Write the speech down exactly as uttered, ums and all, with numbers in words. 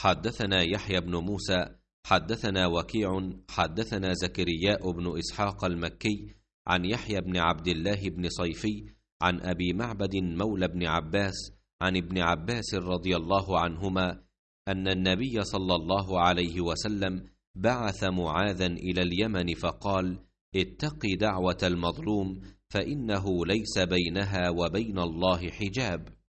حدثنا يحيى بن موسى حدثنا وكيع حدثنا زكرياء بن إسحاق المكي عن يحيى بن عبد الله بن صيفي عن أبي معبد مولى بن عباس عن ابن عباس رضي الله عنهما أن النبي صلى الله عليه وسلم بعث معاذا إلى اليمن فقال: اتق دعوة المظلوم فإنه ليس بينها وبين الله حجاب.